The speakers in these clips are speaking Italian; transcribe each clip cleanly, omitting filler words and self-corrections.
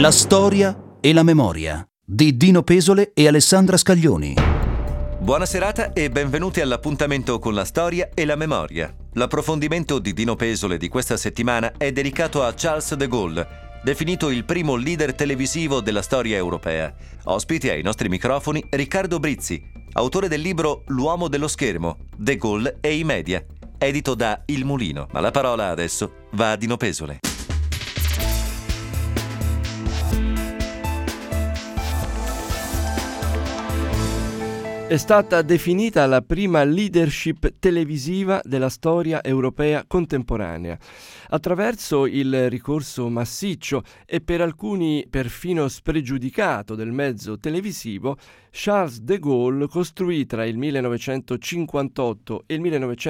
La storia e la memoria di Dino Pesole e Alessandra Scaglioni. Buona serata e benvenuti all'appuntamento con la storia e la memoria. L'approfondimento di Dino Pesole di questa settimana è dedicato a Charles de Gaulle, definito il primo leader televisivo della storia europea. Ospite ai nostri microfoni Riccardo Brizzi, autore del libro L'uomo dello schermo, De Gaulle e i media, edito da Il Mulino. Ma la parola adesso va a Dino Pesole. È stata definita la prima leadership televisiva della storia europea contemporanea. Attraverso il ricorso massiccio e per alcuni perfino spregiudicato del mezzo televisivo, Charles de Gaulle costruì tra il 1958 e il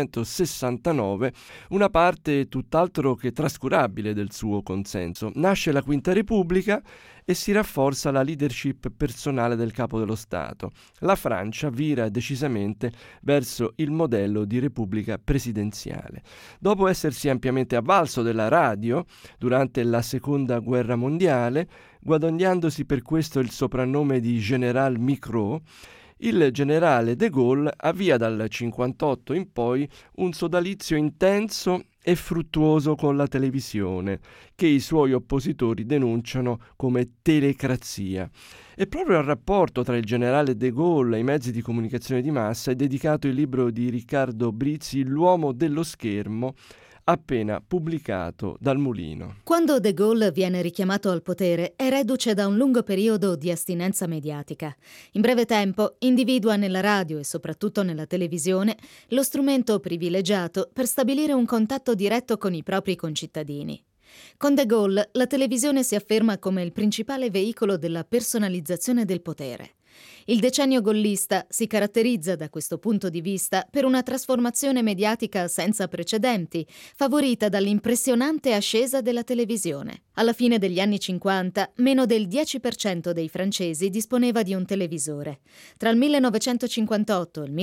1969 una parte tutt'altro che trascurabile del suo consenso. Nasce la Quinta Repubblica e si rafforza la leadership personale del capo dello Stato. La Francia vira decisamente verso il modello di repubblica presidenziale. Dopo essersi ampiamente avvalso della radio durante la Seconda Guerra Mondiale, guadagnandosi per questo il soprannome di General Micro, il generale de Gaulle avvia dal 58 in poi un sodalizio intenso e fruttuoso con la televisione, che i suoi oppositori denunciano come telecrazia. E proprio al rapporto tra il generale de Gaulle e i mezzi di comunicazione di massa è dedicato il libro di Riccardo Brizzi, L'uomo dello schermo, appena pubblicato dal Mulino. Quando de Gaulle viene richiamato al potere è reduce da un lungo periodo di astinenza mediatica. In breve tempo individua nella radio e soprattutto nella televisione lo strumento privilegiato per stabilire un contatto diretto con i propri concittadini. Con de Gaulle la televisione si afferma come il principale veicolo della personalizzazione del potere. Il decennio gollista si caratterizza da questo punto di vista per una trasformazione mediatica senza precedenti, favorita dall'impressionante ascesa della televisione. Alla fine degli anni 50, meno del 10% dei francesi disponeva di un televisore. Tra il 1958 e il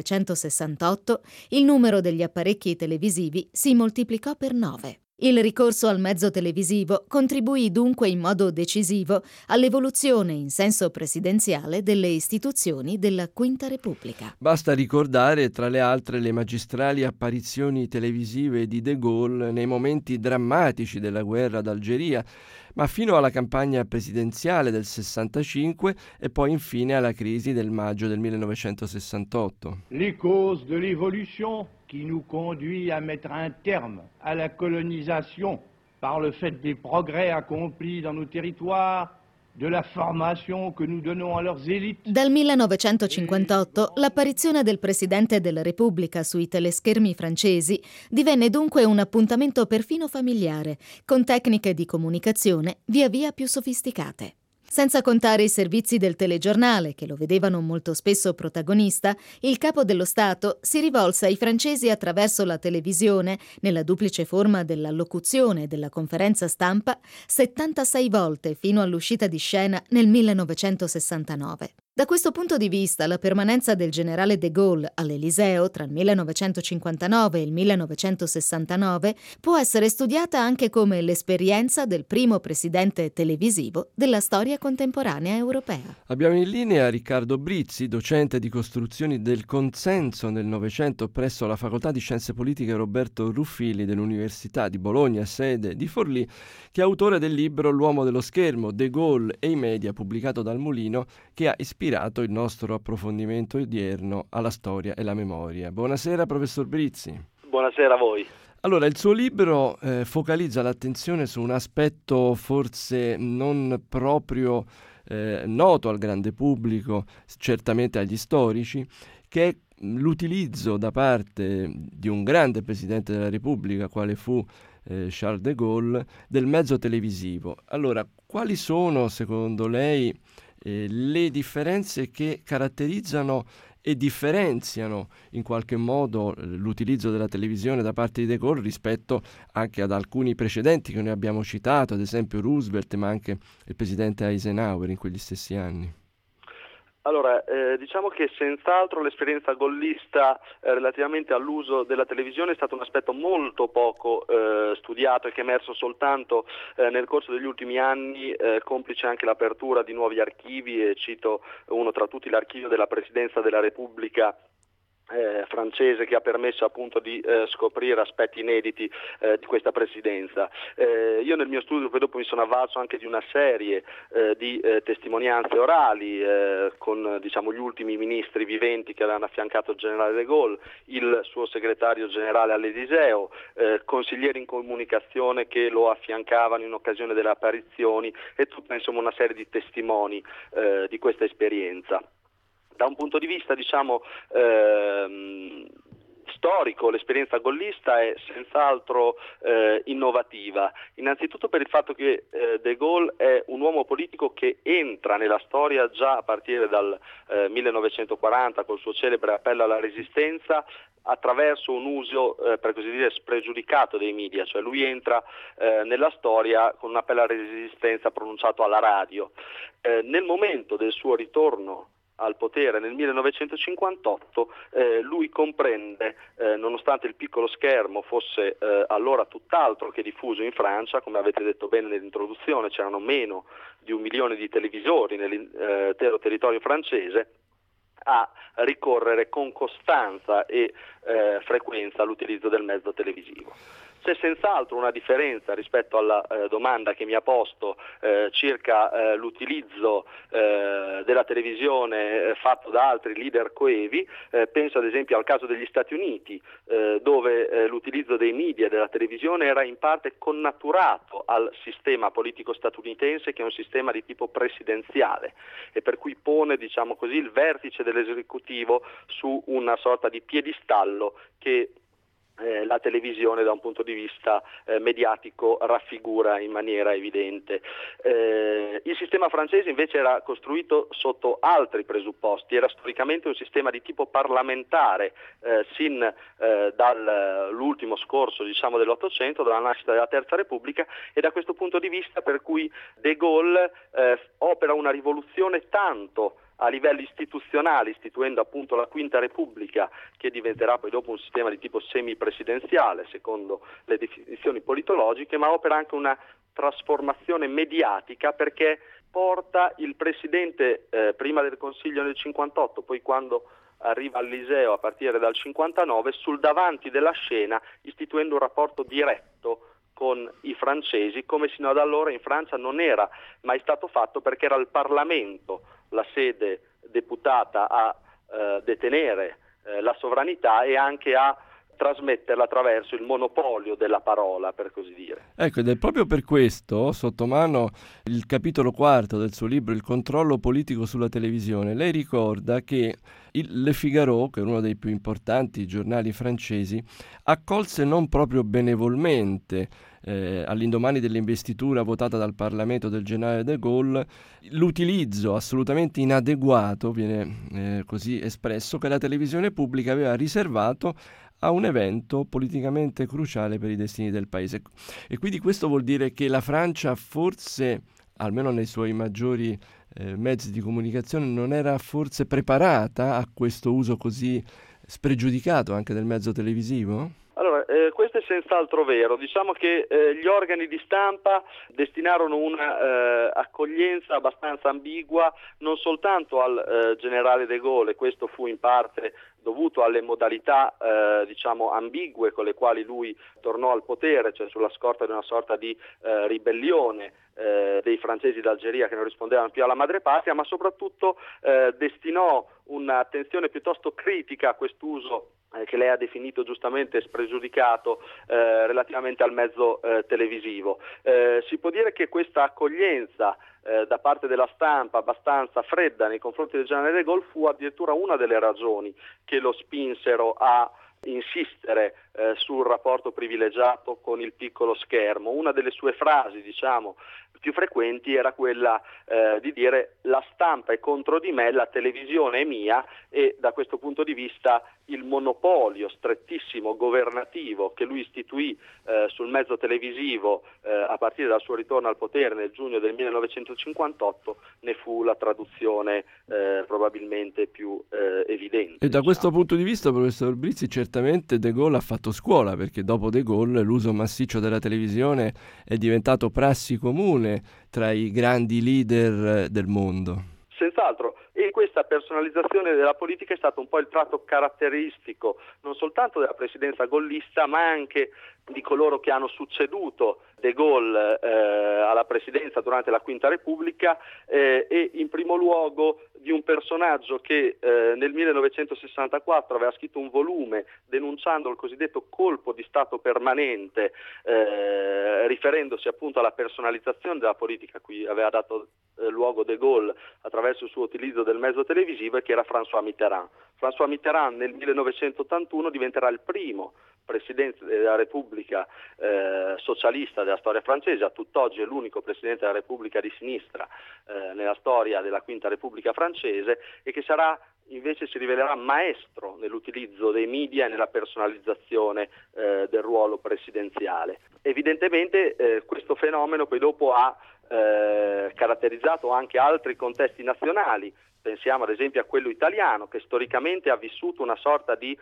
1968, il numero degli apparecchi televisivi si moltiplicò per 9. Il ricorso al mezzo televisivo contribuì dunque in modo decisivo all'evoluzione in senso presidenziale delle istituzioni della Quinta Repubblica. Basta ricordare, tra le altre, le magistrali apparizioni televisive di de Gaulle nei momenti drammatici della guerra d'Algeria, ma fino alla campagna presidenziale del 65 e poi infine alla crisi del maggio del 1968. Les causes de l'évolution qui nous conduit à mettre un terme à la colonisation par le fait des progrès accomplis dans nos territoires, de la formation que nous donnons à leurs élites. Dal 1958 l'apparizione del Presidente della Repubblica sui teleschermi francesi divenne dunque un appuntamento perfino familiare, con tecniche di comunicazione via via più sofisticate. Senza contare i servizi del telegiornale, che lo vedevano molto spesso protagonista, il capo dello Stato si rivolse ai francesi attraverso la televisione, nella duplice forma della locuzione e della conferenza stampa, 76 volte fino all'uscita di scena nel 1969. Da questo punto di vista, la permanenza del generale de Gaulle all'Eliseo tra il 1959 e il 1969 può essere studiata anche come l'esperienza del primo presidente televisivo della storia contemporanea europea. Abbiamo in linea Riccardo Brizzi, docente di costruzioni del consenso nel Novecento presso la Facoltà di Scienze Politiche Roberto Ruffilli dell'Università di Bologna, sede di Forlì, che è autore del libro L'uomo dello schermo, De Gaulle e i media, pubblicato dal Mulino, che ha ispirato il nostro approfondimento odierno alla storia e la memoria. Buonasera, professor Brizzi. Buonasera a voi. Allora, il suo libro focalizza l'attenzione su un aspetto forse non proprio noto al grande pubblico, certamente agli storici, che è l'utilizzo da parte di un grande Presidente della Repubblica, quale fu Charles de Gaulle, del mezzo televisivo. Allora, quali sono, secondo lei, le differenze che caratterizzano e differenziano in qualche modo l'utilizzo della televisione da parte di de Gaulle rispetto anche ad alcuni precedenti che noi abbiamo citato, ad esempio Roosevelt, ma anche il presidente Eisenhower in quegli stessi anni? Allora, diciamo che senz'altro l'esperienza gollista relativamente all'uso della televisione è stato un aspetto molto poco studiato e che è emerso soltanto nel corso degli ultimi anni, complice anche l'apertura di nuovi archivi, e cito uno tra tutti, l'archivio della Presidenza della Repubblica francese, che ha permesso appunto di scoprire aspetti inediti di questa presidenza. Io nel mio studio poi dopo mi sono avvalso anche di una serie di testimonianze orali con gli ultimi ministri viventi che avevano affiancato il generale de Gaulle, il suo segretario generale all'Eliseo, consiglieri in comunicazione che lo affiancavano in occasione delle apparizioni, e tutta insomma una serie di testimoni di questa esperienza. Da un punto di vista storico, l'esperienza gollista è senz'altro innovativa, innanzitutto per il fatto che de Gaulle è un uomo politico che entra nella storia già a partire dal 1940 col suo celebre appello alla resistenza, attraverso un uso per così dire spregiudicato dei media, cioè lui entra nella storia con un appello alla resistenza pronunciato alla radio. Nel momento del suo ritorno al potere nel 1958 lui comprende, nonostante il piccolo schermo fosse allora tutt'altro che diffuso in Francia, come avete detto bene nell'introduzione, c'erano meno di 1 milione di televisori nell'intero territorio francese, a ricorrere con costanza e frequenza all'utilizzo del mezzo televisivo. C'è senz'altro una differenza rispetto alla domanda che mi ha posto circa l'utilizzo della televisione fatto da altri leader coevi. Penso ad esempio al caso degli Stati Uniti, dove l'utilizzo dei media e della televisione era in parte connaturato al sistema politico statunitense, che è un sistema di tipo presidenziale e per cui pone, il vertice dell'esecutivo su una sorta di piedistallo che la televisione da un punto di vista mediatico raffigura in maniera evidente. Il sistema francese invece era costruito sotto altri presupposti, era storicamente un sistema di tipo parlamentare sin dall'ultimo scorcio dell'Ottocento, dalla nascita della Terza Repubblica, e da questo punto di vista per cui de Gaulle opera una rivoluzione tanto a livello istituzionale, istituendo appunto la Quinta Repubblica, che diventerà poi dopo un sistema di tipo semipresidenziale secondo le definizioni politologiche, ma opera anche una trasformazione mediatica, perché porta il presidente prima del Consiglio nel 58, poi quando arriva all'Eliseo a partire dal 59, sul davanti della scena, istituendo un rapporto diretto con i francesi, come sino ad allora in Francia non era mai stato fatto, perché era il Parlamento la sede deputata a detenere la sovranità e anche a trasmetterla attraverso il monopolio della parola, per così dire. Ecco, ed è proprio per questo, sotto mano il capitolo 4 del suo libro Il controllo politico sulla televisione, lei ricorda che Le Figaro, che è uno dei più importanti giornali francesi, accolse non proprio benevolmente all'indomani dell'investitura votata dal Parlamento del generale de Gaulle, l'utilizzo assolutamente inadeguato, viene così espresso, che la televisione pubblica aveva riservato a un evento politicamente cruciale per i destini del paese. E quindi questo vuol dire che la Francia forse, almeno nei suoi maggiori mezzi di comunicazione, non era forse preparata a questo uso così spregiudicato anche del mezzo televisivo? Allora, questo è senz'altro vero. Diciamo che gli organi di stampa destinarono una accoglienza abbastanza ambigua non soltanto al generale de Gaulle, e questo fu in parte dovuto alle modalità ambigue con le quali lui tornò al potere, cioè sulla scorta di una sorta di ribellione dei francesi d'Algeria che non rispondevano più alla madrepatria, ma soprattutto destinò un'attenzione piuttosto critica a quest'uso che lei ha definito giustamente spregiudicato relativamente al mezzo televisivo. Si può dire che questa accoglienza da parte della stampa abbastanza fredda nei confronti del generale de Gaulle fu addirittura una delle ragioni che lo spinsero a insistere sul rapporto privilegiato con il piccolo schermo. Una delle sue frasi, più frequenti era quella di dire: la stampa è contro di me, la televisione è mia, e da questo punto di vista il monopolio strettissimo governativo che lui istituì sul mezzo televisivo a partire dal suo ritorno al potere nel giugno del 1958 ne fu la traduzione probabilmente più evidente. E da questo punto di vista, professor Brizzi, certamente De Gaulle ha fatto scuola, perché dopo De Gaulle l'uso massiccio della televisione è diventato prassi comune tra i grandi leader del mondo. Senz'altro, e questa personalizzazione della politica è stato un po' il tratto caratteristico non soltanto della presidenza gollista, ma anche di coloro che hanno succeduto De Gaulle alla presidenza durante la Quinta Repubblica, e in primo luogo di un personaggio che nel 1964 aveva scritto un volume denunciando il cosiddetto colpo di Stato permanente, riferendosi appunto alla personalizzazione della politica a cui aveva dato luogo De Gaulle attraverso il suo utilizzo del mezzo televisivo, e che era François Mitterrand. François Mitterrand nel 1981 diventerà il primo Presidente della Repubblica socialista della storia francese, a tutt'oggi è l'unico Presidente della Repubblica di sinistra nella storia della Quinta Repubblica francese, e che sarà invece si rivelerà maestro nell'utilizzo dei media e nella personalizzazione del ruolo presidenziale. Evidentemente questo fenomeno poi dopo ha caratterizzato anche altri contesti nazionali. Pensiamo ad esempio a quello italiano, che storicamente ha vissuto una sorta di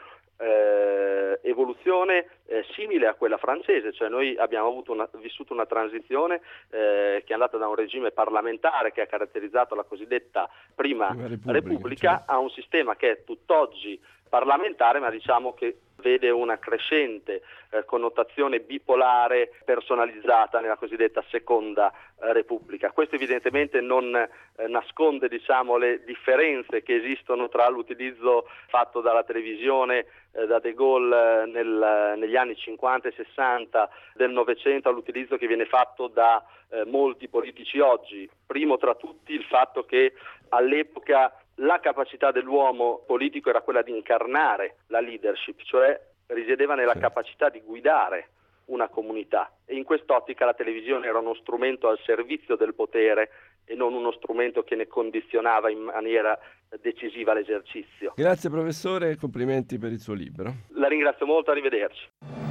evoluzione simile a quella francese, cioè noi abbiamo vissuto una transizione che è andata da un regime parlamentare che ha caratterizzato la cosiddetta Prima Repubblica, certo, a un sistema che è tutt'oggi parlamentare, ma diciamo che vede una crescente connotazione bipolare personalizzata nella cosiddetta Seconda Repubblica. Questo evidentemente non nasconde, diciamo, le differenze che esistono tra l'utilizzo fatto dalla televisione da De Gaulle negli anni 50 e 60 del Novecento all'utilizzo che viene fatto da molti politici oggi. Primo tra tutti il fatto che all'epoca la capacità dell'uomo politico era quella di incarnare la leadership, cioè risiedeva nella capacità di guidare una comunità, e in quest'ottica la televisione era uno strumento al servizio del potere e non uno strumento che ne condizionava in maniera decisiva l'esercizio. Grazie professore e complimenti per il suo libro. La ringrazio molto, arrivederci.